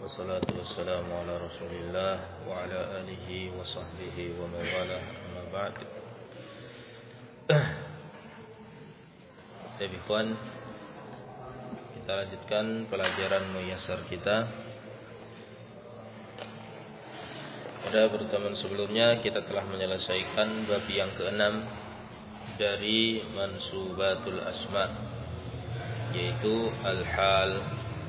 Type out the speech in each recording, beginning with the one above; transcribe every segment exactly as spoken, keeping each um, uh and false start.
Wassalatu wassalamu ala Rasulillah wa ala alihi wa sahbihi wa mawalah, amma ba'd. Ikhwan, kita lanjutkan pelajaran Muyassar kita. Pada pertemuan sebelumnya kita telah menyelesaikan bab yang keenam dari Mansubatul Asma, yaitu al-hal.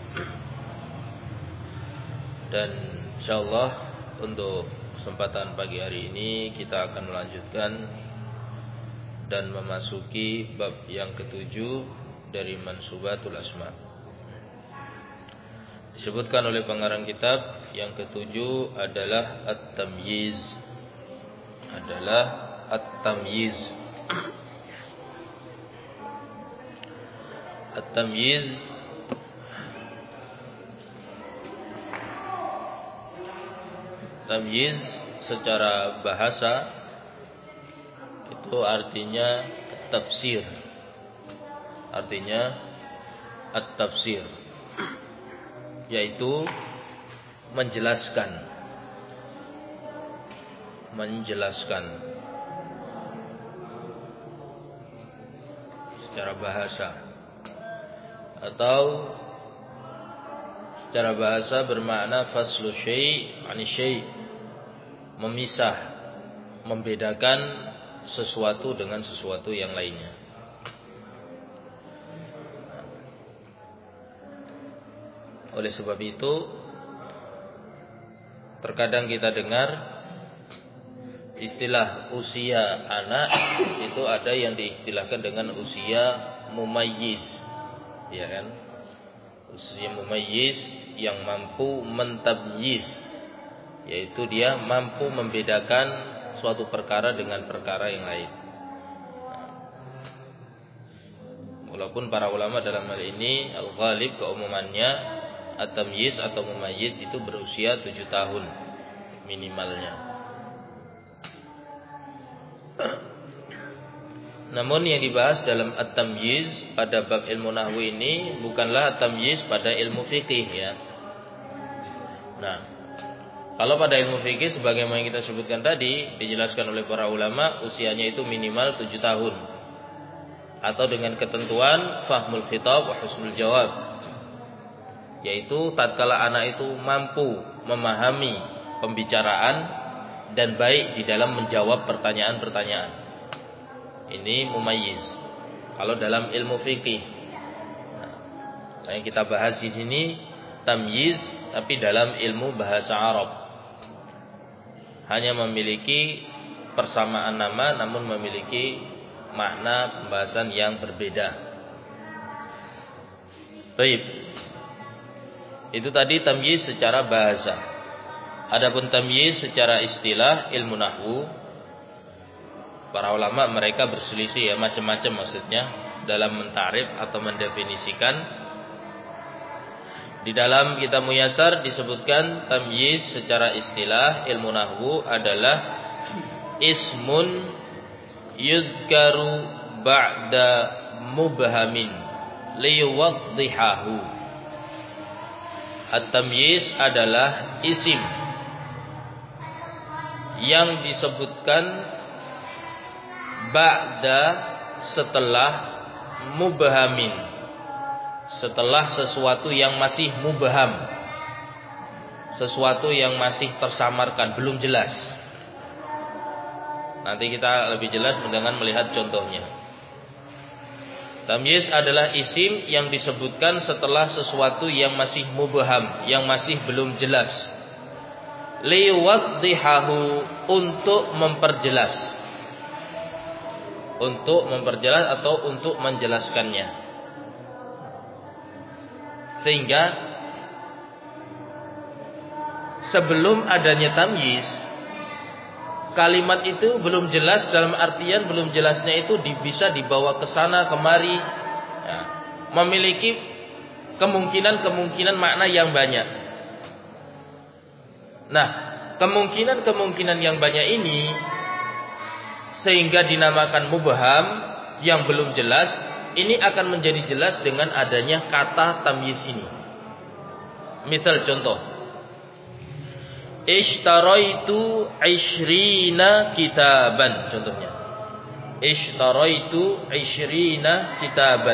Dan insyaallah untuk kesempatan pagi hari ini kita akan melanjutkan dan memasuki bab yang ketujuh dari Mansubatul Asma. Disebutkan oleh pengarang kitab yang ketujuh adalah At-Tamyiz. Adalah At-Tamyiz. At-Tamyiz Tamyiz secara bahasa itu artinya tafsir. Artinya at-tafsir, yaitu menjelaskan. Menjelaskan secara bahasa, atau secara bahasa bermakna faslu syai' 'ani syai', memisah, membedakan sesuatu dengan sesuatu yang lainnya. Oleh sebab itu, terkadang kita dengar istilah usia anak itu ada yang diistilahkan dengan usia mumayyiz, ya kan? Usia mumayyiz yang mampu mentamyiz, yaitu dia mampu membedakan suatu perkara dengan perkara yang lain. Walaupun para ulama dalam hal ini al-ghalib keumumannya at-tamyiz atau mumayyiz itu berusia tujuh tahun minimalnya. Namun yang dibahas dalam at-tamyiz pada bab ilmu nahwu ini bukanlah at-tamyiz pada ilmu fikih, ya. Nah, kalau pada ilmu fikih sebagaimana yang kita sebutkan tadi, dijelaskan oleh para ulama usianya itu minimal tujuh tahun, atau dengan ketentuan fahmul khitab wa husnul jawab, yaitu tatkala anak itu mampu memahami pembicaraan dan baik di dalam menjawab pertanyaan-pertanyaan. Ini mumayyiz kalau dalam ilmu fikih. Nah, yang kita bahas di sini tamyiz, tapi dalam ilmu bahasa Arab. Hanya memiliki persamaan nama, namun memiliki makna pembahasan yang berbeda. Baik. Itu tadi tamyiz secara bahasa. Adapun tamyiz secara istilah ilmu nahwu, para ulama mereka berselisih, ya, macam-macam maksudnya dalam mentarif atau mendefinisikan. Di dalam kitab Muyassar disebutkan tamyiz secara istilah ilmu nahwu adalah ismun yudkaru ba'da mubhamin liyuwaddihahu. At-tamyiz adalah isim yang disebutkan ba'da setelah mubhamin, setelah sesuatu yang masih mubham, sesuatu yang masih tersamarkan, belum jelas. Nanti kita lebih jelas dengan melihat contohnya. Tamyiz adalah isim yang disebutkan setelah sesuatu yang masih mubham, yang masih belum jelas. Liwaddihahu, untuk memperjelas. Untuk memperjelas atau untuk menjelaskannya. Sehingga sebelum adanya tamyiz, kalimat itu belum jelas, dalam artian belum jelasnya itu bisa dibawa ke sana kemari, ya, memiliki kemungkinan-kemungkinan makna yang banyak. Nah, kemungkinan-kemungkinan yang banyak ini sehingga dinamakan mubham, yang belum jelas. Ini akan menjadi jelas dengan adanya kata tamyiz ini. Misal contoh, Ishtaraitu ishrina kitaban, contohnya. Ishtaraitu ishrina kitaban.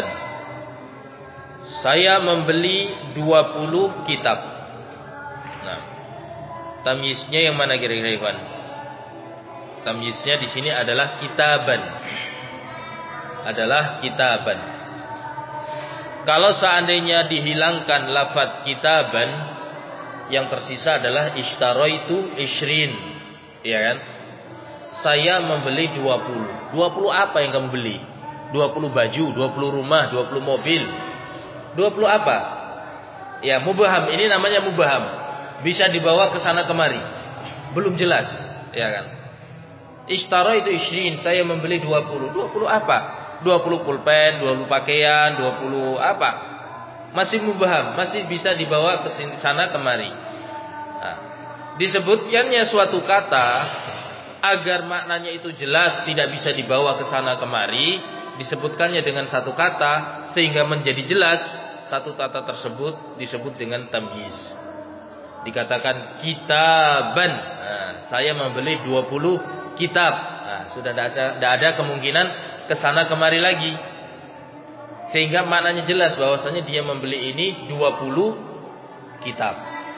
Saya membeli dua puluh kitab. Nah, tamyiznya yang mana kira-kira, Ikhwan? Tamyiznya di sini adalah kitaban. Adalah kitaban. Kalau seandainya dihilangkan lafadz kitaban, yang tersisa adalah ishtaraitu ishrin, ya kan? Saya membeli dua puluh. dua puluh apa yang kamu beli? dua puluh baju, dua puluh rumah, dua puluh mobil. dua puluh apa? Ya, mubham. Ini namanya mubham. Bisa dibawa ke sana kemari. Belum jelas, ya kan? Ishtaraitu ishrin, saya membeli dua puluh. dua puluh apa? dua puluh pulpen, dua puluh pakaian, dua puluh apa? Masih mubham, masih bisa dibawa ke sana kemari. Nah, disebutkannya suatu kata agar maknanya itu jelas, tidak bisa dibawa ke sana kemari, disebutkannya dengan satu kata sehingga menjadi jelas. Satu kata tersebut disebut dengan tamyiz. Dikatakan kitaban. Nah, saya membeli dua puluh kitab. Nah, sudah tidak ada kemungkinan ke sana kemari lagi. Sehingga maknanya jelas bahwasanya dia membeli ini dua puluh kitab.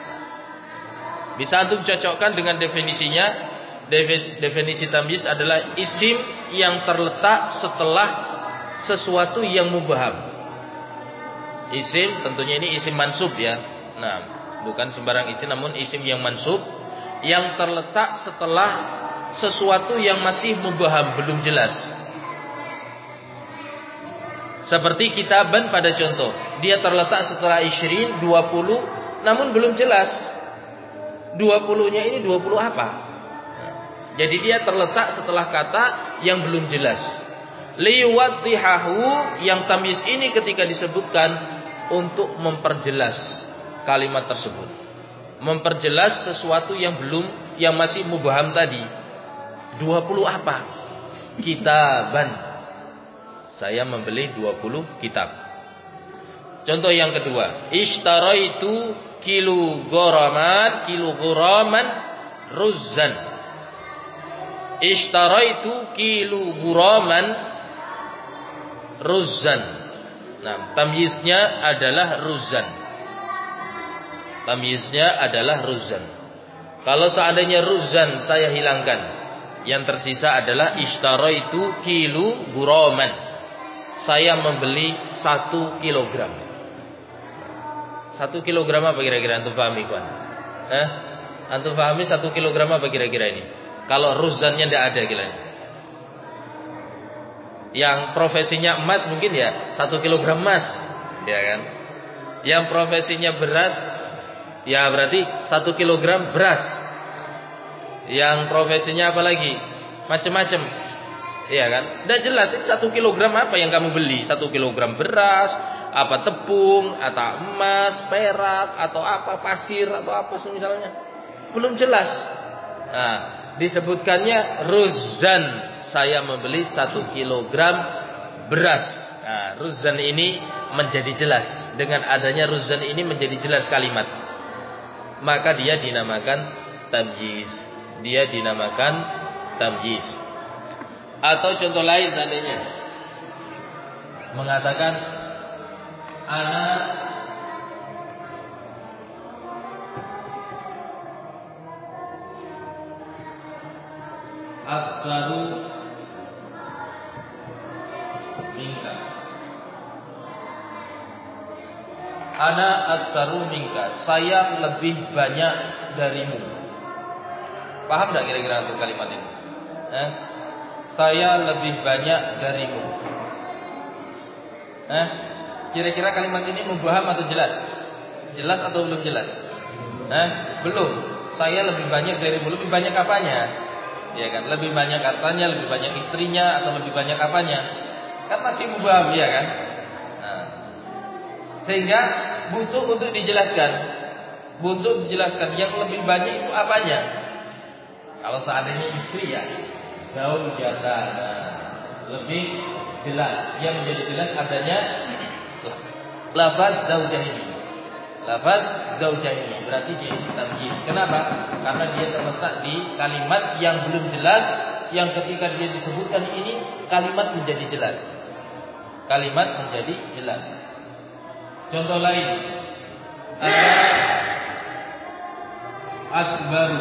Bisa antum cocokkan dengan definisinya. Definisi tamyiz adalah isim yang terletak setelah sesuatu yang mubham. Isim tentunya ini isim mansub ya. Nah, bukan sembarang isim, namun isim yang mansub yang terletak setelah sesuatu yang masih mubham, belum jelas. Seperti kitaban pada contoh, dia terletak setelah ishrin, dua puluh, namun belum jelas dua puluh-nya ini dua puluh apa. Jadi dia terletak setelah kata yang belum jelas. Liwaddihahu, yang tamyiz ini ketika disebutkan untuk memperjelas kalimat tersebut. Memperjelas sesuatu yang belum, yang masih mubham tadi. dua puluh apa? Kitaban. Saya membeli dua puluh kitab. Contoh yang kedua, ishtaraitu kilograman, kilograman ruzzan. Ishtaraitu kilograman ruzzan. Nah, tamyiznya adalah ruzzan. Tamyiznya adalah ruzzan. Kalau seandainya ruzzan saya hilangkan, yang tersisa adalah ishtaraitu kilograman. Saya membeli satu kilogram. Satu kilogram apa kira-kira antum pahami, kawan? Eh? Antum pahami satu kilogram apa kira-kira ini? Kalau ruzzannya tidak ada kira-kira. Yang profesinya emas mungkin ya satu kilogram emas, ya kan? Yang profesinya beras, ya berarti satu kilogram beras. Yang profesinya apa lagi? Macam-macam. Iya kan? Tidak jelas satu kilogram apa yang kamu beli. Satu kilogram beras, apa tepung, atau emas, perak, atau apa pasir, atau apa semisalnya. Belum jelas. Nah, disebutkannya ruzzan. Saya membeli satu kilogram beras. Nah, ruzzan ini menjadi jelas. Dengan adanya ruzzan ini menjadi jelas kalimat. Maka dia dinamakan tamyiz. Dia dinamakan tamyiz. Atau contoh lain seandainya mengatakan ana aktsaru minka. Ana aktsaru minka. Saya lebih banyak darimu. Paham enggak kira-kira untuk kalimat ini? Eh? Saya lebih banyak darimu. Eh, kira-kira kalimat ini mubham atau jelas? Jelas atau belum jelas? Eh, belum. Saya lebih banyak darimu. Lebih banyak apanya? Ya kan? Lebih banyak hartanya, lebih banyak istrinya, atau lebih banyak apanya? Kan masih mubham, ya kan? Nah, sehingga butuh untuk dijelaskan. Butuh dijelaskan yang lebih banyak itu apanya? Kalau seandainya istri ya zaujatan, lebih jelas. Yang menjadi jelas adanya lafaz zaujah ini. lafaz zaujaini. Berarti dia ini tamyiz. Kenapa? Karena dia terletak di kalimat yang belum jelas, yang ketika dia disebutkan ini kalimat menjadi jelas. Kalimat menjadi jelas. Contoh lain, ada akbaru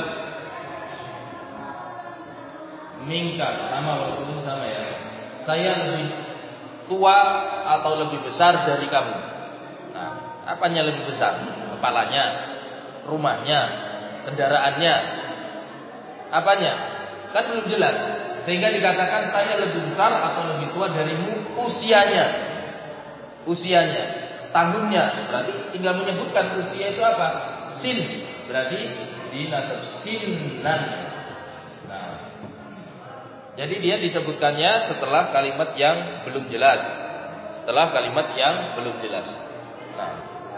minka, sama walaupun sama ya. Saya lebih tua atau lebih besar dari kamu. Nah, apanya lebih besar? Kepalanya, rumahnya, kendaraannya, apanya? Kan belum jelas. Sehingga dikatakan saya lebih besar atau lebih tua darimu usianya. Usianya, tahunnya. Berarti tinggal menyebutkan usia itu apa? Sin. Berarti dinasab sinnan. Nah, jadi dia disebutkannya setelah kalimat yang belum jelas. Setelah kalimat yang belum jelas. Nah,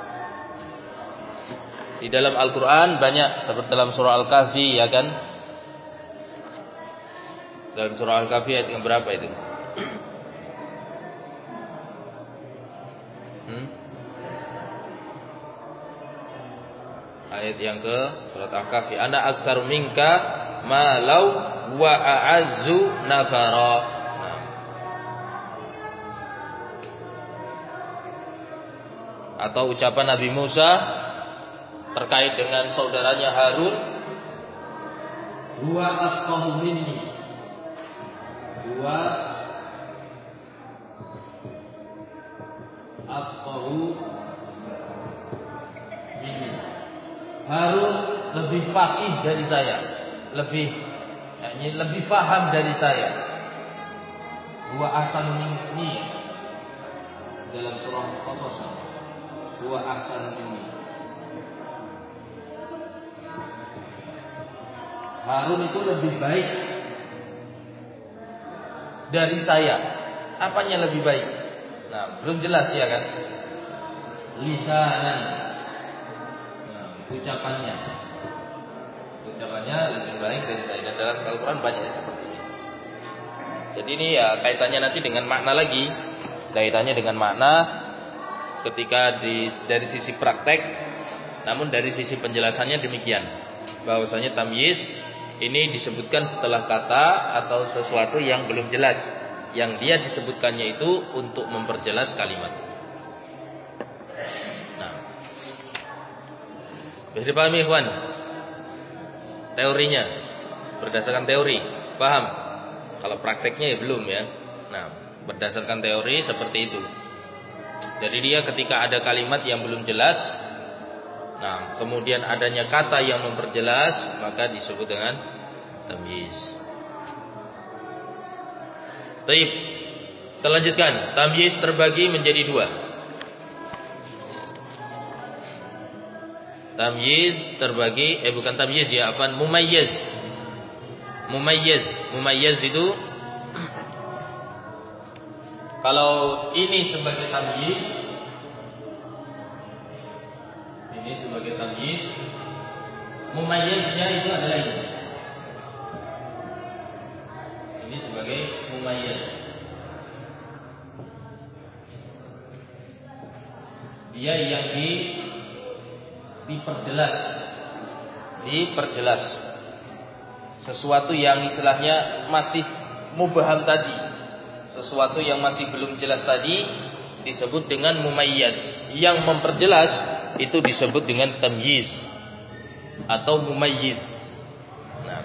di dalam Al-Quran banyak, seperti dalam surah Al-Kahfi, ya kan? Dalam surah Al-Kahfi ayat yang berapa itu? Hmm? Ayat yang ke surat Al-Kahfi. Ana aktsar minka malau wa a'azzu nafara. Nah. Atau ucapan Nabi Musa terkait dengan saudaranya Harun, huwa afqahu minni. Huwa afqahu minni. Harun lebih faqih dari saya, lebih yakni lebih paham dari saya. Huwa ahsanu minni dalam surah Qasas. Huwa ahsanu minni. Harun itu lebih baik dari saya. Apanya lebih baik? Nah, belum jelas ya kan? Lisanan. Nah, ucapannya. Ucapannya lebih baik dari saya. Dan dalam Al-Quran banyak seperti ini. Jadi ini ya kaitannya nanti dengan makna lagi. Kaitannya dengan makna ketika di, dari sisi praktek. Namun dari sisi penjelasannya demikian. Bahwasanya tamyiz ini disebutkan setelah kata atau sesuatu yang belum jelas, yang dia disebutkannya itu untuk memperjelas kalimat. Nah, bisa dipahami ikhwan? Teorinya berdasarkan teori, paham? Kalau prakteknya ya belum ya. Nah, berdasarkan teori seperti itu. Jadi dia ketika ada kalimat yang belum jelas, nah, kemudian adanya kata yang memperjelas, maka disebut dengan tamyiz. Baik, kita lanjutkan. Tamyiz terbagi menjadi dua. Tamyiz terbagi, eh bukan tamyiz ya, apa? Mumayyiz. Mumayyiz, mumayyiz itu kalau ini sebagai tamyiz, ini sebagai tamyiz, mumayyiznya itu adalah ini. Ini sebagai mumayyiz. Dia yang di diperjelas, diperjelas. Sesuatu yang istilahnya masih mubham tadi, sesuatu yang masih belum jelas tadi disebut dengan mumayyiz. Yang memperjelas itu disebut dengan tamyiz atau mumayyiz. Nah,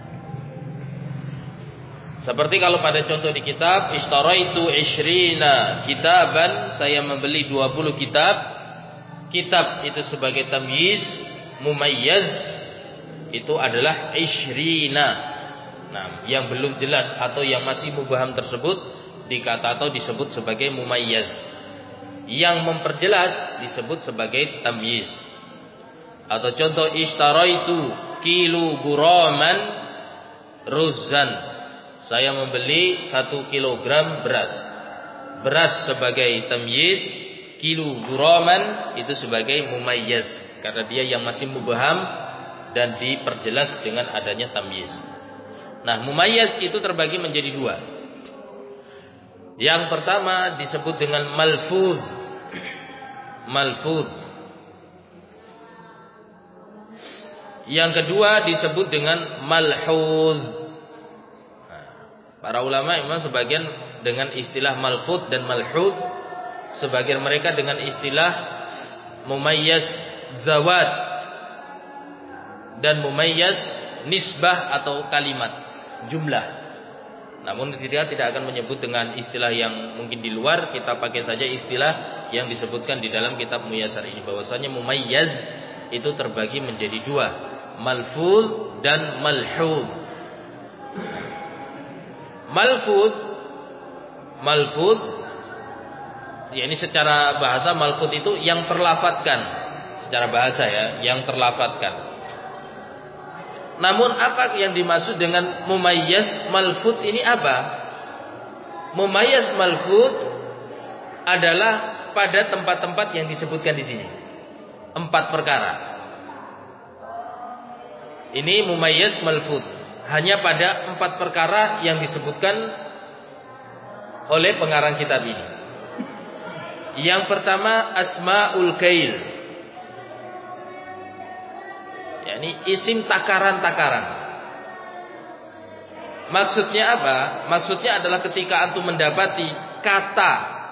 seperti kalau pada contoh di kitab, ishtaraitu ishrina kitaban, saya membeli dua puluh kitab. Kitab itu sebagai tamyiz, mumayyiz itu adalah ishrina. Nah, yang belum jelas atau yang masih mubham tersebut dikata atau disebut sebagai mumayyiz. Yang memperjelas disebut sebagai tamyiz. Atau contoh, ishtaraitu kilu guraman ruzzan, saya membeli satu kilogram beras. Beras sebagai tamyiz, kilu guraman itu sebagai mumayyiz, karena dia yang masih mubham dan diperjelas dengan adanya tamyiz. Nah, mumayyiz itu terbagi menjadi dua. Yang pertama disebut dengan malfuz. Malfuz. Yang kedua disebut dengan malhuz. Nah, para ulama memang sebagian dengan istilah malfuz dan malhuz, sebagian mereka dengan istilah mumayyiz zawat dan mumayyiz nisbah atau kalimat jumlah. Namun kita tidak akan menyebut dengan istilah yang mungkin di luar, kita pakai saja istilah yang disebutkan di dalam kitab Muyassar ini, bahwasanya mumayyiz itu terbagi menjadi dua, malfuz dan malhuz. Malfuz malfuz ya, ini secara bahasa malfuz itu yang terlafatkan, secara bahasa ya, yang terlafatkan. Namun apa yang dimaksud dengan mumayyiz malfuz ini apa? Mumayyiz malfuz adalah pada tempat-tempat yang disebutkan di sini. Empat perkara. Ini mumayyiz malfuz, hanya pada empat perkara yang disebutkan oleh pengarang kitab ini. Yang pertama asmaul kail. Ini isim takaran-takaran. Maksudnya apa? Maksudnya adalah ketika antum mendapati kata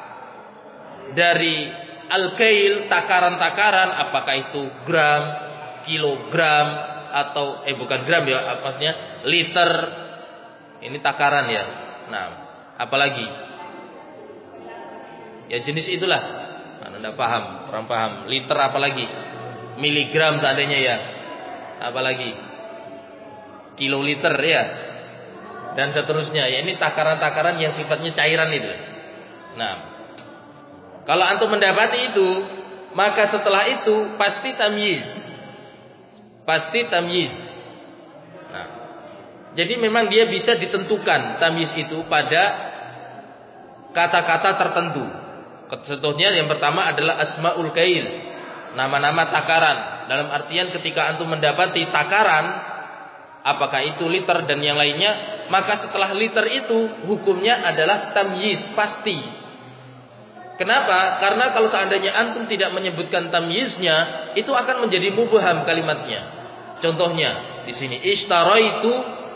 dari al-kail, takaran-takaran, apakah itu gram, kilogram, atau eh bukan gram ya, maksudnya liter. Ini takaran ya. Nah, apalagi? Ya jenis itulah. Anda tidak paham, orang paham. Liter apalagi? Miligram seandainya ya. Apalagi kiloliter ya, dan seterusnya ya. Ini takaran-takaran yang sifatnya cairan itu. Nah, kalau antum mendapati itu, maka setelah itu pasti tamyiz, pasti tamyiz. Nah, jadi memang dia bisa ditentukan tamyiz itu pada kata-kata tertentu. Contohnya yang pertama adalah asmaul kail, nama-nama takaran. Dalam artian ketika antum mendapati takaran, apakah itu liter dan yang lainnya, maka setelah liter itu hukumnya adalah tamyiz, pasti. Kenapa? Karena kalau seandainya antum tidak menyebutkan tamyiznya, itu akan menjadi mubham kalimatnya. Contohnya di sini ishtaraitu,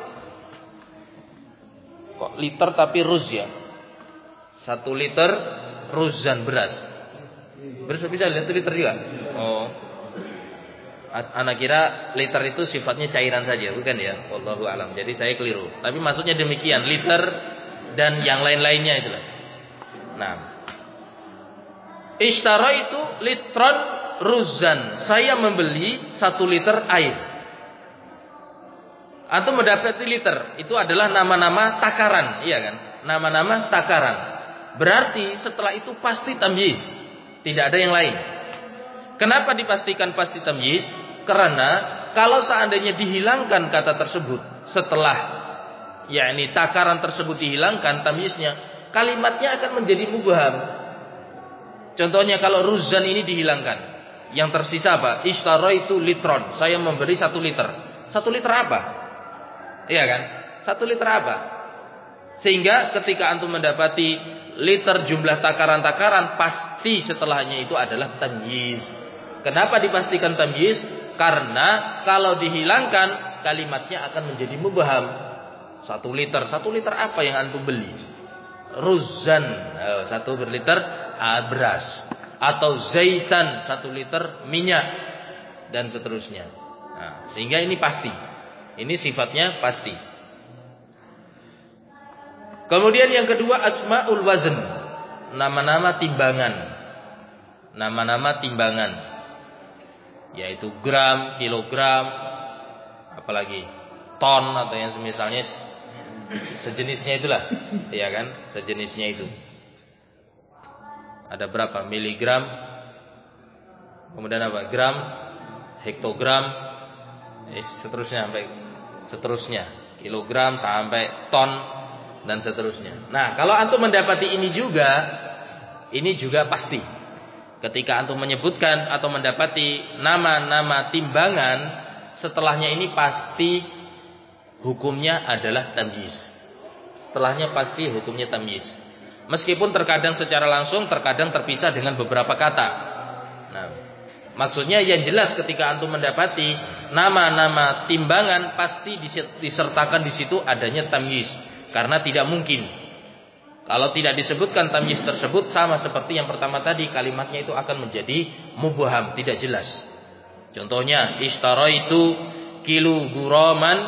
kok liter tapi ruz ya? Satu liter ruzan beras. Beras bisa lihat liter juga? Oh. Anak kira liter itu sifatnya cairan saja, bukan ya? Wallahu alam. Jadi saya keliru. Tapi maksudnya demikian, liter dan yang lain-lainnya itulah. Nah, ishtara itu litron ruzan. Saya membeli satu liter air. Antum mendapati liter, itu adalah nama-nama takaran, iya kan? Nama-nama takaran. Berarti setelah itu pasti tamyiz, tidak ada yang lain. Kenapa dipastikan pasti tamyiz? Karena kalau seandainya dihilangkan kata tersebut setelah yakni takaran tersebut dihilangkan tamyiznya, kalimatnya akan menjadi mubham. Contohnya kalau ruzan ini dihilangkan, yang tersisa apa? Ishtaraitu litron. Saya memberi satu liter. Satu liter apa? Iya kan? Satu liter apa? Sehingga ketika antum mendapati liter jumlah takaran-takaran, pasti setelahnya itu adalah tamyiz. Kenapa dipastikan tamyiz? Karena kalau dihilangkan kalimatnya akan menjadi mubham. Satu liter, satu liter apa yang antum beli? Ruzan, satu berliter beras, atau zaitan, satu liter minyak, dan seterusnya. Nah, sehingga ini pasti. Ini sifatnya pasti. Kemudian yang kedua asmaul wazn, nama-nama timbangan. Nama-nama timbangan, yaitu gram, kilogram, apalagi ton atau yang semisalnya sejenisnya itulah, ya kan? Sejenisnya itu. Ada berapa? Miligram, kemudian apa? Gram, hektogram, eh, seterusnya sampai seterusnya, kilogram sampai ton dan seterusnya. Nah, kalau antum mendapati ini juga, ini juga pasti. Ketika antum menyebutkan atau mendapati nama-nama timbangan, setelahnya ini pasti hukumnya adalah tamyiz. Setelahnya pasti hukumnya tamyiz. Meskipun terkadang secara langsung, terkadang terpisah dengan beberapa kata. Nah, maksudnya yang jelas ketika antum mendapati nama-nama timbangan pasti disertakan di situ adanya tamyiz, karena tidak mungkin kalau tidak disebutkan tamyiz tersebut sama seperti yang pertama tadi, kalimatnya itu akan menjadi mubham, tidak jelas. Contohnya, ishtaraitu kilo guraman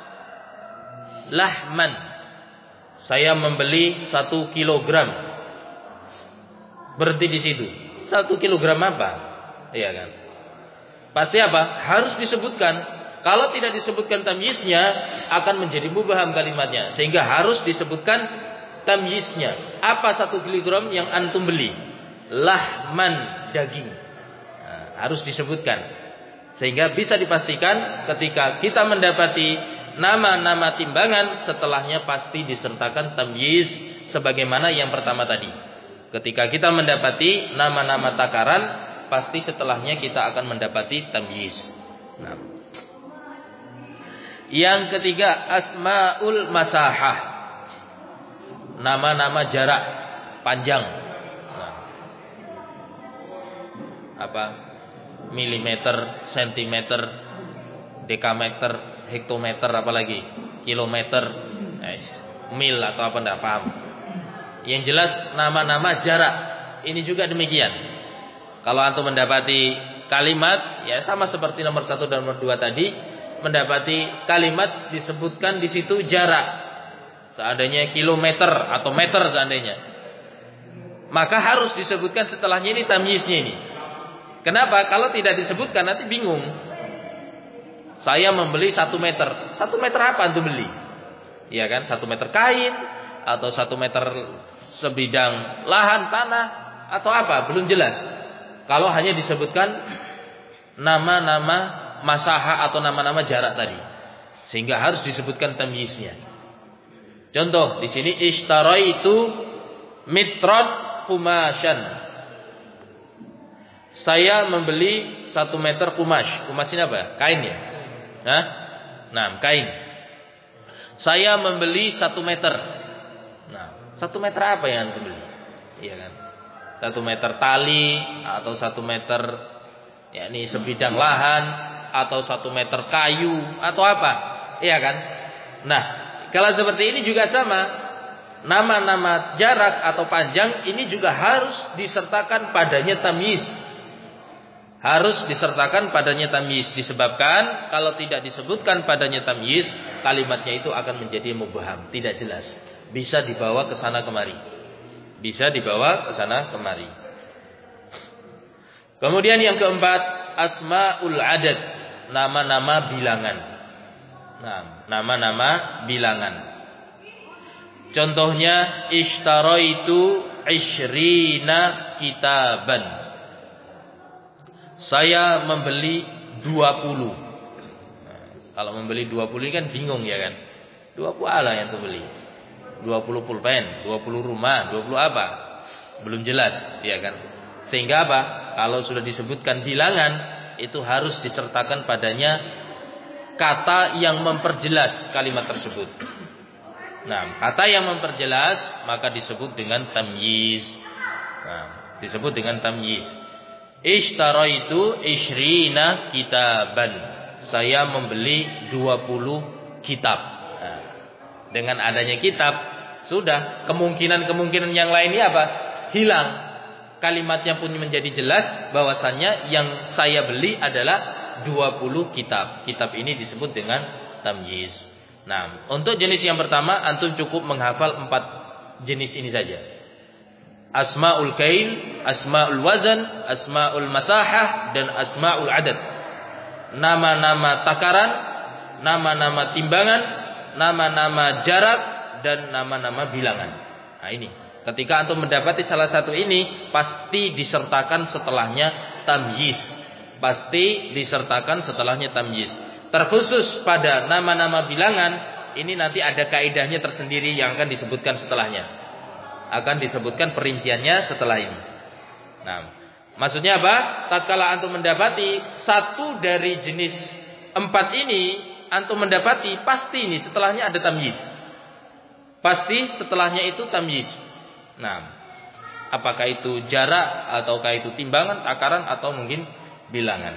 lahman. Saya membeli satu kilogram. Berhenti di situ. Satu kilogram apa? Iya kan? Pasti apa? Harus disebutkan. Kalau tidak disebutkan tamyiznya, akan menjadi mubham kalimatnya. Sehingga harus disebutkan tamyiznya. Apa satu kilogram yang antum beli? Lahman, daging. Nah, harus disebutkan. Sehingga bisa dipastikan ketika kita mendapati nama-nama timbangan, setelahnya pasti disertakan tamyiz sebagaimana yang pertama tadi. Ketika kita mendapati nama-nama takaran, pasti setelahnya kita akan mendapati tamyiz. Nah. Yang ketiga, asmaul masahah. Nama-nama jarak panjang. Nah. Apa? Milimeter, sentimeter, dekameter, hektometer, apalagi kilometer, mil atau apa, enggak paham. Yang jelas nama-nama jarak ini juga demikian. Kalau antum mendapati kalimat, ya sama seperti nomor satu dan nomor dua tadi, mendapati kalimat disebutkan di situ jarak, seandainya kilometer atau meter seandainya, maka harus disebutkan setelahnya ini tamyiznya ini. Kenapa? Kalau tidak disebutkan nanti bingung. Saya membeli satu meter. Satu meter apa antum beli? Iya kan? Satu meter kain atau satu meter sebidang lahan tanah atau apa? Belum jelas. Kalau hanya disebutkan nama-nama masaha atau nama-nama jarak tadi, sehingga harus disebutkan tamyiznya. Contoh di sini, ishtaraitu mitron kumasyan. Saya membeli satu meter kumash. Kumash ini apa? Kain ya? Hah? Nah, kain. Saya membeli satu meter. Nah, satu meter apa yang antum beli? Iya kan? Satu meter tali atau satu meter, yakni sebidang lahan atau satu meter kayu atau apa? Iya kan? Nah, kalau seperti ini juga sama. Nama-nama jarak atau panjang ini juga harus disertakan padanya tamyiz. Harus disertakan padanya tamyiz, disebabkan kalau tidak disebutkan padanya tamyiz, kalimatnya itu akan menjadi mubham, tidak jelas. Bisa dibawa ke sana kemari. Bisa dibawa ke sana kemari. Kemudian yang keempat, asmaul adad, nama-nama bilangan. Nah, nama-nama bilangan. Contohnya, ishtaraitu ishrina kitaban. Saya membeli dua puluh. Nah, kalau membeli dua puluh ini kan bingung ya kan. dua puluh ala yang tuh beli. dua puluh pulpen, dua puluh rumah, dua puluh apa? Belum jelas, ya kan. Sehingga apa? Kalau sudah disebutkan bilangan, itu harus disertakan padanya kata yang memperjelas kalimat tersebut. Nah, kata yang memperjelas maka disebut dengan tamyiz. Nah, disebut dengan tamyiz. Ishtaraitu ishrina kitaban. Saya membeli dua puluh kitab. Nah, dengan adanya kitab, sudah kemungkinan-kemungkinan yang lainnya apa? Hilang. Kalimatnya pun menjadi jelas bahwasannya yang saya beli adalah dua puluh kitab. Kitab ini disebut dengan tamyiz. Nah, untuk jenis yang pertama antum cukup menghafal empat jenis ini saja. Asmaul kail, asmaul wazan, asmaul masahah, dan asmaul adad. Nama-nama takaran, nama-nama timbangan, nama-nama jarak, dan nama-nama bilangan. Nah ini, ketika antum mendapati salah satu ini, pasti disertakan setelahnya tamyiz. Pasti disertakan setelahnya tamyiz. Terkhusus pada nama-nama bilangan, ini nanti ada kaidahnya tersendiri yang akan disebutkan setelahnya. Akan disebutkan perinciannya setelah ini. Nah, maksudnya apa? Tatkala antum mendapati satu dari jenis empat ini, antum mendapati pasti ini setelahnya ada tamyiz. Pasti setelahnya itu tamyiz. Nah, apakah itu jarak ataukah itu timbangan, takaran atau mungkin bilangan.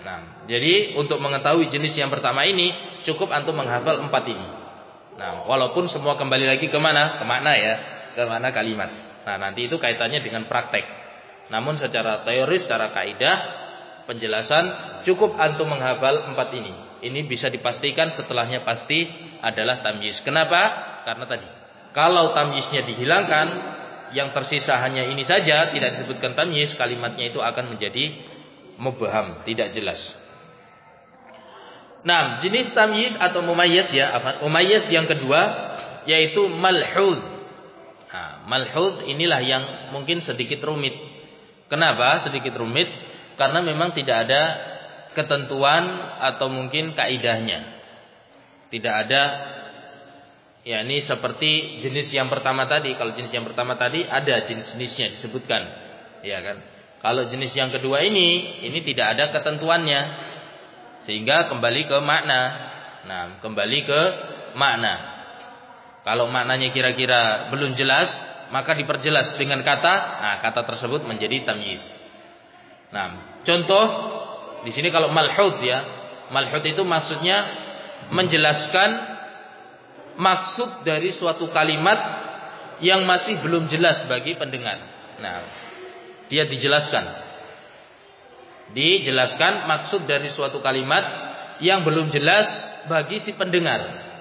Nah, jadi untuk mengetahui jenis yang pertama ini cukup antum menghafal empat ini. Nah, walaupun semua kembali lagi ke mana? Ke makna ya, ke makna kalimat. Nah, nanti itu kaitannya dengan praktek. Namun secara teori, secara kaidah penjelasan cukup antum menghafal empat ini. Ini bisa dipastikan setelahnya pasti adalah tamyiz. Kenapa? Karena tadi kalau tamyiznya dihilangkan, yang tersisa hanya ini saja, tidak disebutkan tamyiz, kalimatnya itu akan menjadi mubham, tidak jelas. Nah, jenis tamyiz atau mumayyiz ya, apa? Mumayyiz yang kedua yaitu malhud. Nah, malhud inilah yang mungkin sedikit rumit. Kenapa sedikit rumit? Karena memang tidak ada ketentuan atau mungkin kaidahnya. Tidak ada, ya ini seperti jenis yang pertama tadi. Kalau jenis yang pertama tadi ada jenis-jenisnya disebutkan, ya kan? Kalau jenis yang kedua ini, ini tidak ada ketentuannya, sehingga kembali ke makna. Nah, kembali ke makna. Kalau maknanya kira-kira belum jelas, maka diperjelas dengan kata. Nah, kata tersebut menjadi tamyiz. Nah, contoh di sini kalau malhud ya, malhud itu maksudnya menjelaskan maksud dari suatu kalimat yang masih belum jelas bagi pendengar. Nah, dia dijelaskan. Dijelaskan maksud dari suatu kalimat yang belum jelas bagi si pendengar.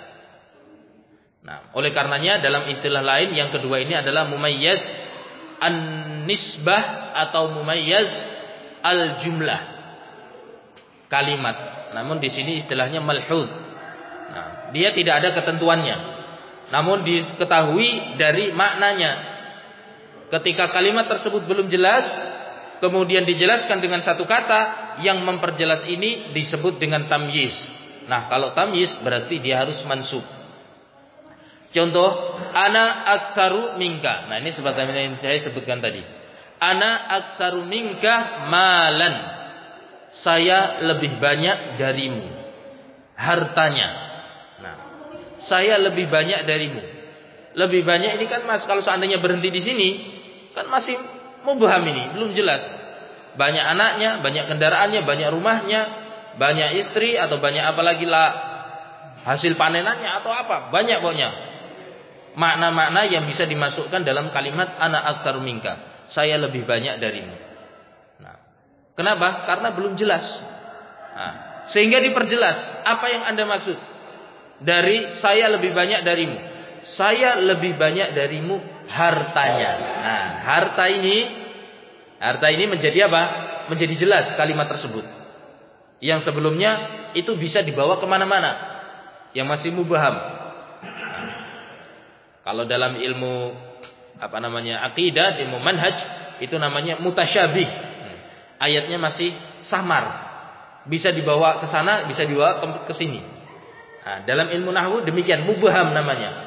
Nah, oleh karenanya dalam istilah lain yang kedua ini adalah mumayyiz an-nisbah atau mumayyiz al-jumlah. Kalimat. Namun di sini istilahnya malhud. Nah, dia tidak ada ketentuannya. Namun diketahui dari maknanya. Ketika kalimat tersebut belum jelas, kemudian dijelaskan dengan satu kata yang memperjelas ini disebut dengan tamyiz. Nah, kalau tamyiz berarti dia harus mansub. Contoh, ana aktsaru minka. Nah, ini sebagaimana yang saya sebutkan tadi. Ana aktsaru minka malan. Saya lebih banyak darimu hartanya. Nah, saya lebih banyak darimu. Lebih banyak ini kan Mas, kalau seandainya berhenti di sini kan masih mubham ini, belum jelas. Banyak anaknya, banyak kendaraannya, banyak rumahnya, banyak istri atau banyak apa lagi lah hasil panenannya atau apa, banyak pokoknya. Makna-makna yang bisa dimasukkan dalam kalimat ana aktsaru minka. Saya lebih banyak darimu. Nah, kenapa? Karena belum jelas. Nah, sehingga diperjelas apa yang Anda maksud dari saya lebih banyak darimu. Saya lebih banyak darimu hartanya. Nah, harta ini harta ini menjadi apa? Menjadi jelas kalimat tersebut. Yang sebelumnya itu bisa dibawa kemana-mana, yang masih mubham. Nah, kalau dalam ilmu apa namanya akidah, ilmu manhaj, itu namanya mutasyabih. Ayatnya masih samar, bisa dibawa ke sana, bisa dibawa ke sini. Nah, dalam ilmu nahwu demikian, mubham namanya.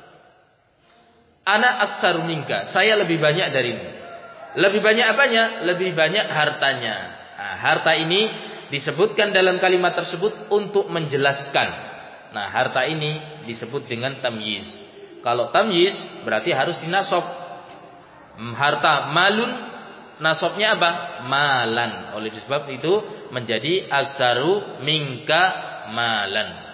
Ana aktsaru minka, saya lebih banyak darimu. Lebih banyak apanya? Lebih banyak hartanya. Nah, harta ini disebutkan dalam kalimat tersebut untuk menjelaskan. Nah, harta ini disebut dengan tamyiz. Kalau tamyiz berarti harus dinasab. Harta malun, nasabnya apa? Malan. Oleh sebab itu menjadi aktsaru minka malan.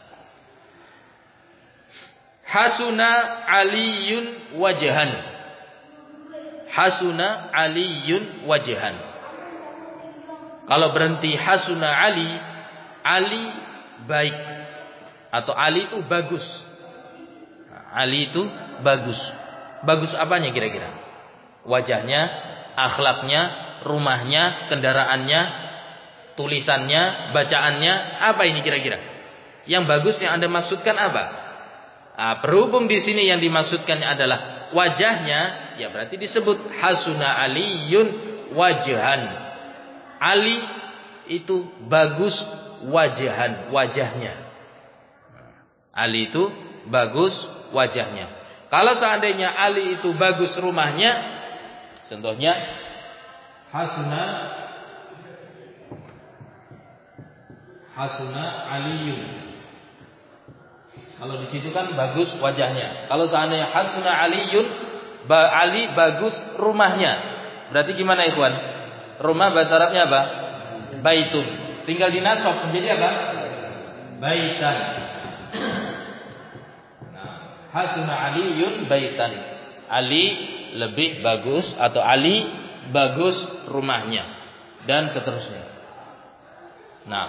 Hasuna aliyun wajhan. Hasuna aliyun wajhan. Kalau berhenti hasuna ali, Ali baik atau Ali itu bagus. Ali itu bagus. Bagus apanya kira-kira? Wajahnya, akhlaknya, rumahnya, kendaraannya, tulisannya, bacaannya, apa ini kira-kira? Yang bagus yang Anda maksudkan apa? Nah, berhubung di sini yang dimaksudkan adalah wajahnya, ya berarti disebut hasuna aliyun wajhan. Ali itu bagus wajhan, wajahnya. Ali itu bagus wajahnya. Kalau seandainya Ali itu bagus rumahnya, contohnya hasuna hasuna aliyun. Kalau di situ kan bagus wajahnya. Kalau seandainya hasuna aliyun, Ali bagus rumahnya. Berarti gimana ikhwan? Rumah bahasa Arabnya apa? Baitun. tinggal dinasab menjadi apa? Baitan. Nah, hasuna Aliyun baitan. Ali lebih bagus atau Ali bagus rumahnya dan seterusnya. Nah,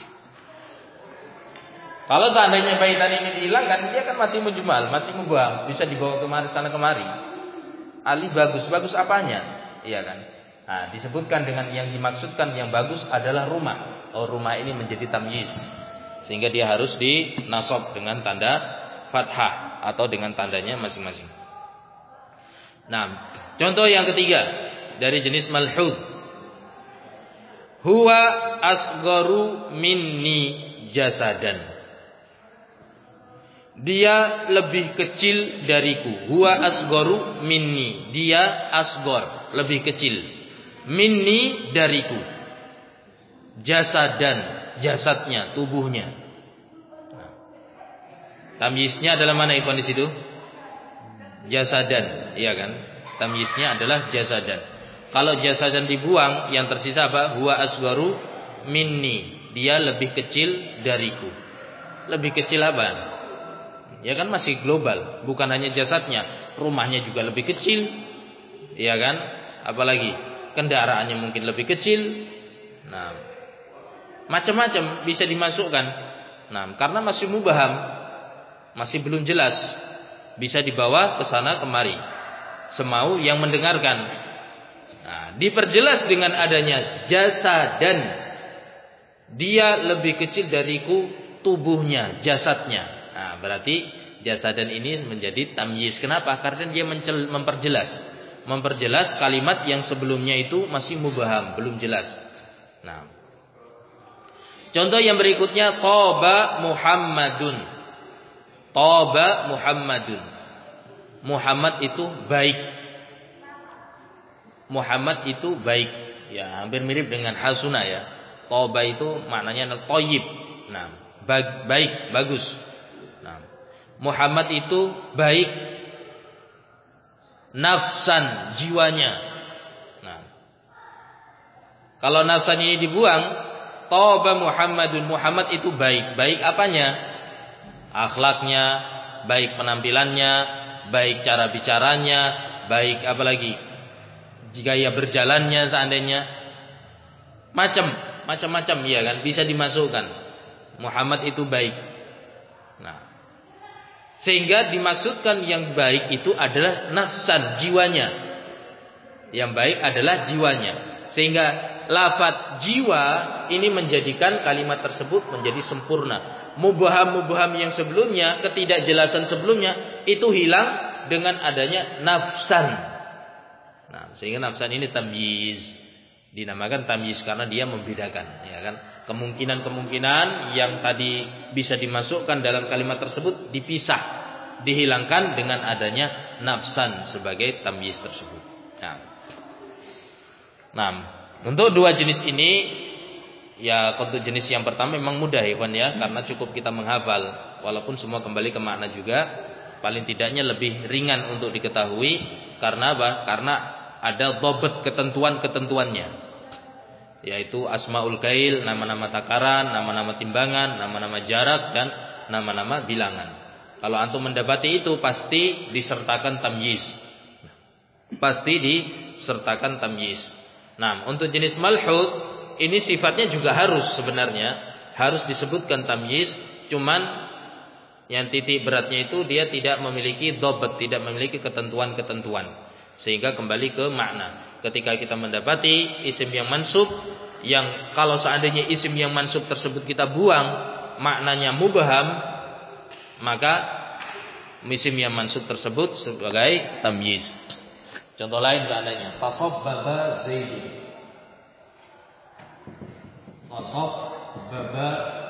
kalau seandainya baitan ini dihilangkan, dia kan masih mujmal, masih mubham, bisa dibawa kemari sana kemari. Ali bagus, bagus apanya? Iya kan? Nah, disebutkan dengan yang dimaksudkan yang bagus adalah rumah. Oh, rumah ini menjadi tamyiz, sehingga dia harus dinasab dengan tanda fathah atau dengan tandanya masing-masing. Nah, contoh yang ketiga dari jenis malhud. Huwa asgharu minni jasadan. Dia lebih kecil dariku. Huwa asgharu minni. Dia asghar, lebih kecil. Minni dariku. Jasadan, jasadnya, tubuhnya. Nah, tamyiznya adalah mana ikhwan di situ? Jasadan, iya kan? Tamyiznya adalah jasadan. Kalau jasadan dibuang, yang tersisa apa? Huwa asgharu minni. Dia lebih kecil dariku. Lebih kecil apa? Ya kan masih global, bukan hanya jasadnya, rumahnya juga lebih kecil. Iya kan? Apalagi kendaraannya mungkin lebih kecil. Nah, macam-macam bisa dimasukkan. Nah, karena masih mubham, masih belum jelas, bisa dibawa ke sana kemari semau yang mendengarkan. Nah, diperjelas dengan adanya jasadan. Dia lebih kecil dariku, tubuhnya, jasadnya. Nah, berarti jasadan ini menjadi tamyiz. Kenapa? Karena dia mencel, memperjelas, memperjelas kalimat yang sebelumnya itu masih mubham, belum jelas. Nah, contoh yang berikutnya, Toba Muhammadun. Toba Muhammadun. Muhammad itu baik. Muhammad itu baik. Ya, hampir mirip dengan hasuna ya. Toba itu maknanya toyib. Nah, baik, bagus. Nah, Muhammad itu baik nafsan, jiwanya. Nah, kalau nafsan ini dibuang, Toba Muhammadun. Muhammad itu baik. Baik apanya? Akhlaknya, baik penampilannya, baik cara bicaranya, baik apa lagi? Gaya berjalannya seandainya. Macam, macam-macam ya kan, bisa dimasukkan. Muhammad itu baik. Nah, sehingga dimaksudkan yang baik itu adalah nafsan, jiwanya. Yang baik adalah jiwanya. Sehingga lafaz jiwa ini menjadikan kalimat tersebut menjadi sempurna. Mubham-mubham yang sebelumnya, ketidakjelasan sebelumnya itu hilang dengan adanya nafsan. Nah, sehingga nafsan ini tamyiz. Dinamakan tamyiz karena dia membedakan, ya kan? Kemungkinan-kemungkinan yang tadi bisa dimasukkan dalam kalimat tersebut dipisah, dihilangkan dengan adanya nafsan sebagai tamyiz tersebut. Nah, nah untuk dua jenis ini, ya untuk jenis yang pertama memang mudah ya Ikhwan ya, karena cukup kita menghafal, walaupun semua kembali ke makna juga, paling tidaknya lebih ringan untuk diketahui. Karena apa? Karena ada dhabt ketentuan-ketentuannya, yaitu asmaul kail, nama-nama takaran, nama-nama timbangan, nama-nama jarak, dan nama-nama bilangan. Kalau antum mendapati itu pasti disertakan tamyiz. Pasti disertakan tamyiz. Nah, untuk jenis malhud ini sifatnya juga harus sebenarnya harus disebutkan tamyiz, cuman yang titik beratnya itu dia tidak memiliki dhabt, tidak memiliki ketentuan-ketentuan. Sehingga kembali ke makna. Ketika kita mendapati isim yang mansub, yang kalau seandainya isim yang mansub tersebut kita buang, maknanya mubham, maka isim yang mansub tersebut sebagai tamyiz. Contoh lain seandainya tasabbaba Zaidun. Tasabbaba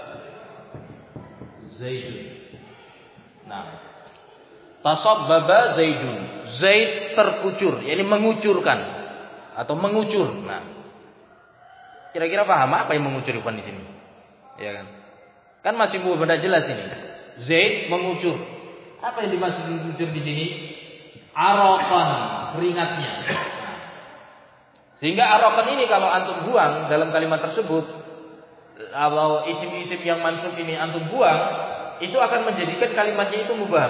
Zaidun. Nah, tasabbaba Zaidun. Zaid terkucur, yakni mengucurkan atau mengucur. Nah, kira-kira paham apa yang mengucur di sini? Ya kan? Kan masih belum benar jelas ini. Zaid mengucur. Apa yang dimaksud mengucur di sini? Arokan, keringatnya. Sehingga arokan ini kalau antum buang dalam kalimat tersebut, Kalau isim-isim yang mansub ini antum buang, itu akan menjadikan kalimatnya itu mubham.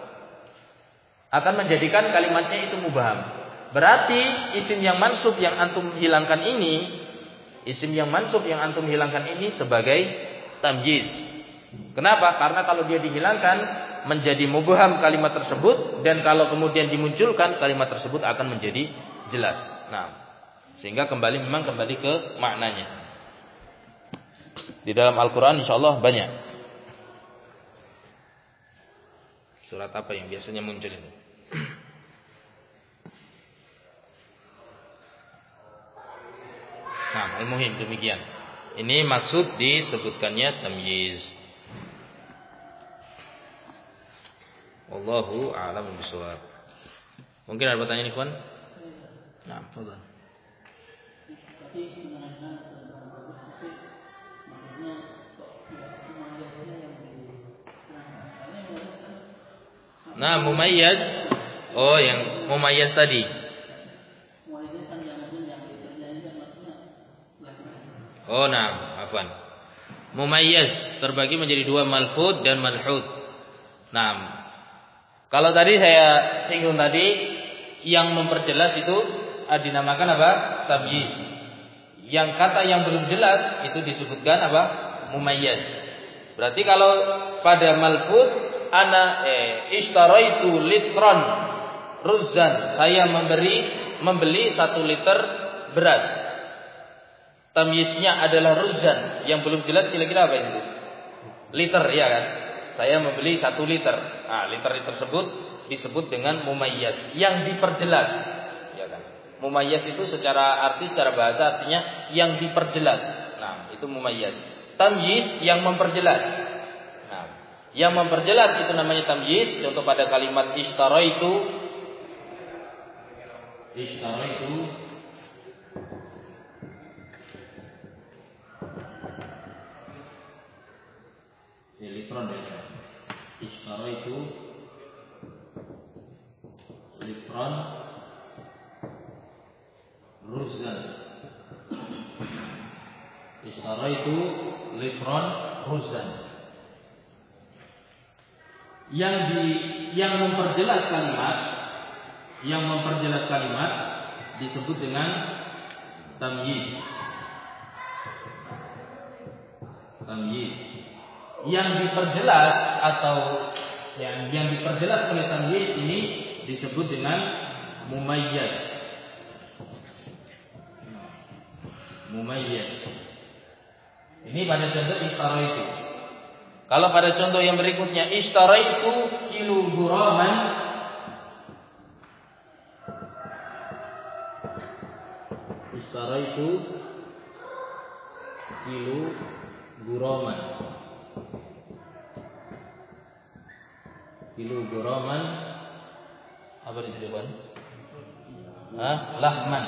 Akan menjadikan kalimatnya itu mubham. Berarti isim yang mansub yang antum hilangkan ini, isim yang mansub yang antum hilangkan ini sebagai tamyiz. Kenapa? Karena kalau dia dihilangkan menjadi mubham kalimat tersebut, dan kalau kemudian dimunculkan kalimat tersebut akan menjadi jelas. Nah, sehingga kembali memang kembali ke maknanya. Di dalam Al-Quran insyaallah banyak. Surat apa yang biasanya muncul ini? Nah, al-muhim demikian. Ini maksud disebutkannya tamyiz. Wallahu a'lam bishawab. Mungkin ada pertanyaan ikhwan? Nah, fadhal. Nah, mumayyaz. Oh, yang mumayyaz tadi. Oh, nah, afwan. Mumayyaz terbagi menjadi dua, malfud dan malhud. Nah, kalau tadi saya singgung tadi, yang memperjelas itu dinamakan apa? Tamyiz. Yang kata yang belum jelas itu disebutkan apa? Mumayyaz. Berarti kalau pada malfud, ana eh ishtaraitu litran ruzzan, saya memberi membeli satu liter beras. Tamyiznya adalah ruzzan, yang belum jelas kira-kira apa itu? Liter, ya kan? Saya membeli satu liter. Nah, liter tersebut disebut dengan mumayyaz, yang diperjelas, ya kan? Mumayyaz itu secara arti, secara bahasa artinya yang diperjelas. Nah, itu mumayyaz. Tamyiz yang memperjelas. Yang memperjelas itu namanya tamyiz. Contoh pada kalimat ishtaraitu, ishtaraitu litron ya. Ishtaraitu litron ruzzan. Ishtaraitu litron ruzzan. Yang di yang memperjelas kalimat, yang memperjelas kalimat disebut dengan tamyiz. Tamyiz. Yang diperjelas atau yang yang diperjelas oleh tamyiz ini disebut dengan mumayyaz. Mumayyaz. Ini pada contoh ishtaraitu. Kalau pada contoh yang berikutnya, ishtaraitu kilu guraman, ishtaraitu kilu guraman, kilu guraman apa di sini, Bang? Hah? Lahman.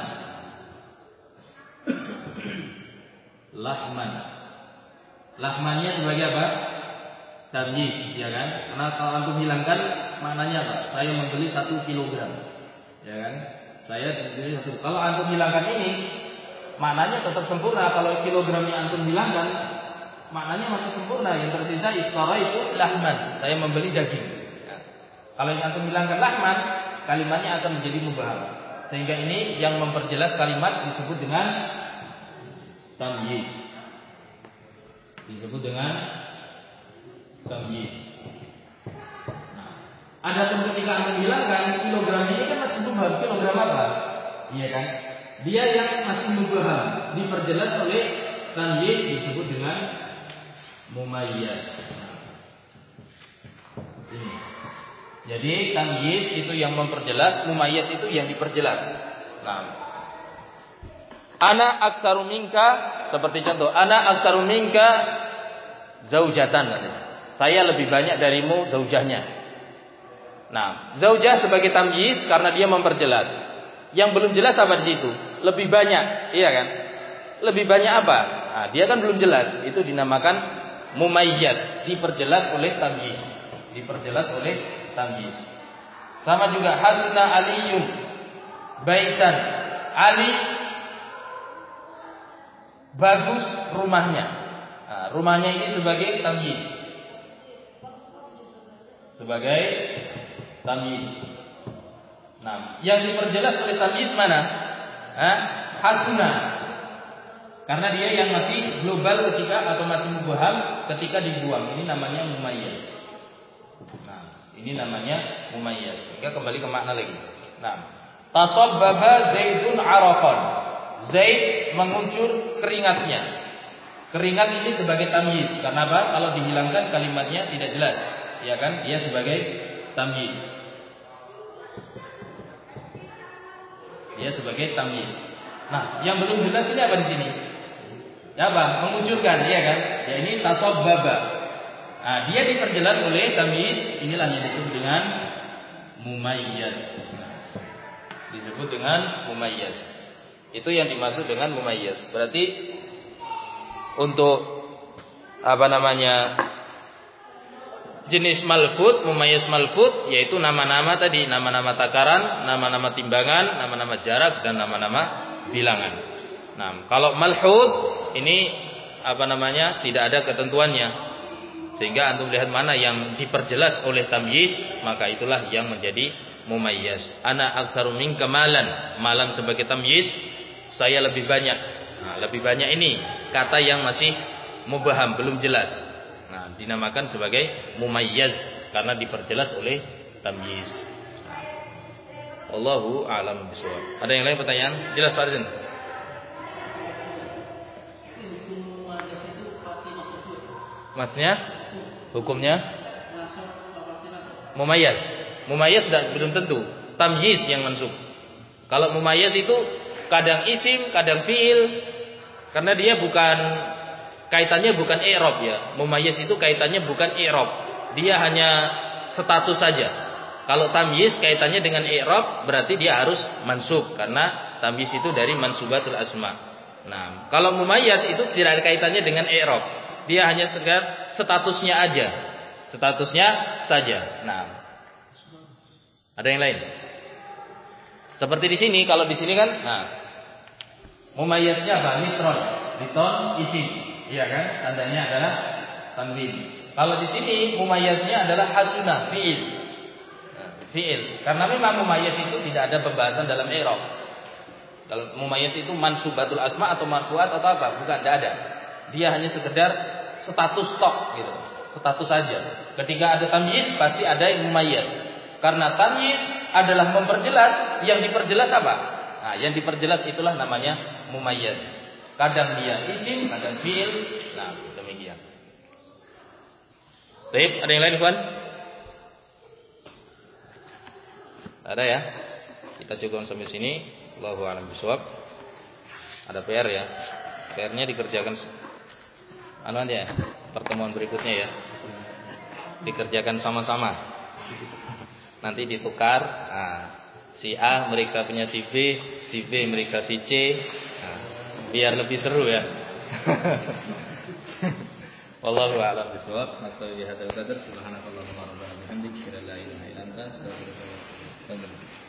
Lahman. Lahmannya sebagai apa? Tamyiz, ya kan? Karena kalau antum hilangkan, maknanya apa? Saya membeli satu kilogram, ya kan? Saya membeli satu. Kalau antum hilangkan ini, maknanya tetap sempurna. Kalau kilogramnya antum hilangkan, maknanya masih sempurna. Yang tersisa ishtara itu lahman. Saya membeli daging. Ya. Kalau yang antum hilangkan lahman, kalimatnya akan menjadi mubham. Sehingga ini yang memperjelas kalimat disebut dengan tamyiz. Disebut dengan tamyiz. Nah, adapun ketika antum hilangkan kilogram ini kan masih mubham. Kilogram apa? Iya kan? Dia yang masih mubham diperjelas oleh tamyiz disebut dengan mumayyaz. Ini. Jadi tamyiz itu yang memperjelas, mumayyaz itu yang diperjelas. Nah, ana aktsaru minka, seperti contoh, ana aktsaru minka zaujatan. Saya lebih banyak darimu zaujahnya. Nah, zaujah sebagai tamyiz karena dia memperjelas. Yang belum jelas apa di situ? Lebih banyak, iya kan? Lebih banyak apa? Nah, dia kan belum jelas. Itu dinamakan mumayyaz, diperjelas oleh tamyiz. Diperjelas oleh tamyiz. Sama juga hasna aliyun baitan. Ali bagus rumahnya. Nah, rumahnya ini sebagai tamyiz. Sebagai tamyiz. Nah, yang diperjelas oleh tamyiz mana? Hah? Hasuna. Karena dia yang masih global ketika atau masih mubham ketika dibuang. Ini namanya mumayyaz. Nah, ini namanya mumayyaz. Sehingga kembali ke makna lagi. Nah, tasabbaba Zaidun araqan. Zaid menguncur keringatnya. Keringat ini sebagai tamyiz. Karena apa? Kalau dihilangkan kalimatnya tidak jelas. Ya kan? Dia sebagai tamyiz. Dia sebagai tamyiz. Nah, yang belum jelas ini apa di sini? Ya apa? Mengucurkan, iya kan? Ya ini tasabbaba. Nah, dia diperjelas oleh tamyiz. Inilah yang disebut dengan mumayyaz. Disebut dengan mumayyaz. Itu yang dimaksud dengan mumayyaz. Berarti untuk apa namanya? Jenis malfud, mumayyaz malfud yaitu nama-nama tadi, nama-nama takaran, nama-nama timbangan, nama-nama jarak dan nama-nama bilangan. Nah, kalau malhud ini apa namanya? Tidak ada ketentuannya. Sehingga antum lihat mana yang diperjelas oleh tamyiz, maka itulah yang menjadi mumayyaz. Ana aktsaru minka malan. Malan sebagai tamyiz, saya lebih banyak. Nah, lebih banyak ini kata yang masih mubham, belum jelas. Nah, dinamakan sebagai mumayyaz karena diperjelas oleh tamyiz. Wallahu a'lam bishawab. Ada yang lain pertanyaan? Jelas Pak Rizin? Matnya? Hukumnya? Mumayyaz. Mumayyaz sudah belum tentu. Tamyiz yang mansub. Kalau mumayyaz itu kadang isim, kadang fiil. Karena dia bukan kaitannya bukan i'rab ya. Mumayyaz itu kaitannya bukan i'rab. Dia hanya status saja. Kalau tamyiz kaitannya dengan i'rab berarti dia harus mansub karena tamyiz itu dari mansubatul asma. Nah, kalau mumayyaz itu tidak ada kaitannya dengan i'rab. Dia hanya sekedar statusnya aja. Statusnya saja. Nah, ada yang lain? Seperti di sini, kalau di sini kan, nah, mumayyaznya apa? Nitron, nitron isim, iya kan? Tandanya adalah tanwin. Kalau di sini mumayyaznya adalah hasuna, fiil, nah, fiil. Karena memang mumayyaz itu tidak ada pembahasan dalam i'rab. Kalau mumayyaz itu mansubatul asma atau marfu'at atau apa? Bukan, tidak ada. Dia hanya sekedar status tok gitu. Status saja. Ketika ada tamyiz pasti ada yang mumayyaz. Karena tamyiz adalah memperjelas, yang diperjelas apa? Nah, yang diperjelas itulah namanya mumayyaz. Kadang dia isim, kadang fiil. Nah, demikian. Baik, ada yang lain, Ikhwan? Ada ya? Kita cukup sampai sini. Allahu a'lam bishawab. Ada P R ya. P R-nya dikerjakan anu aja ya, pertemuan berikutnya ya. Dikerjakan sama-sama. Nanti ditukar. Nah, si A meriksa punya si B, si B meriksa si C. Nah, biar lebih seru ya. Wallahu a'lam bishawab. Hatta bihadzal qadar subhanakallahumma wa bihamdika la ilaha illa anta astaghfiruka wa atubu ilaik.